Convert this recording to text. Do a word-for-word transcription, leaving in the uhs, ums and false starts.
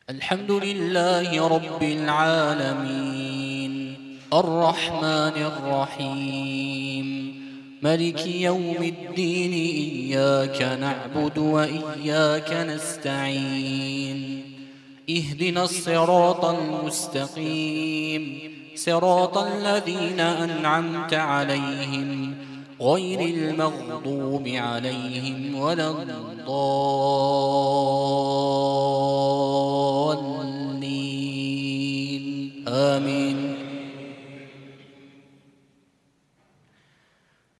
الحمد لله رب العالمين الرحمن الرحيم ملك يوم الدين إياك نعبد وإياك نستعين اهدنا الصراط المستقيم صراط الذين أنعمت عليهم غير المغضوب عليهم ولا الضالين.